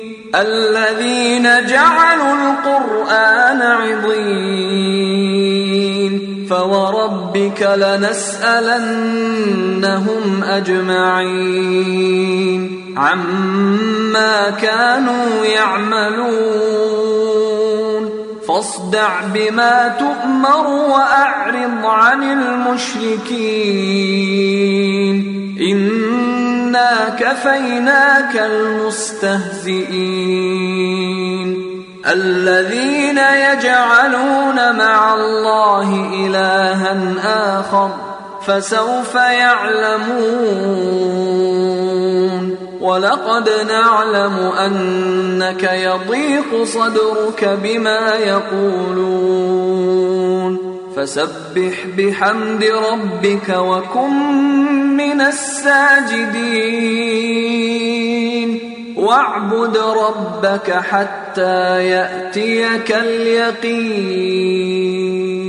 الذين جعلوا القرآن عضين فوربك لنسألنهم أجمعين عما كانوا يعملون فاصدع بما تؤمر وأعرض عن المشركين إنا كفيناك المستهزئين الذين يجعلون مع الله إلها آخر فسوف يعلمون ولقد نعلم أنك يضيق صدرك بما يقولون فسبح بحمد ربك وكن من الساجدين واعبد ربك حتى يأتيك اليقين.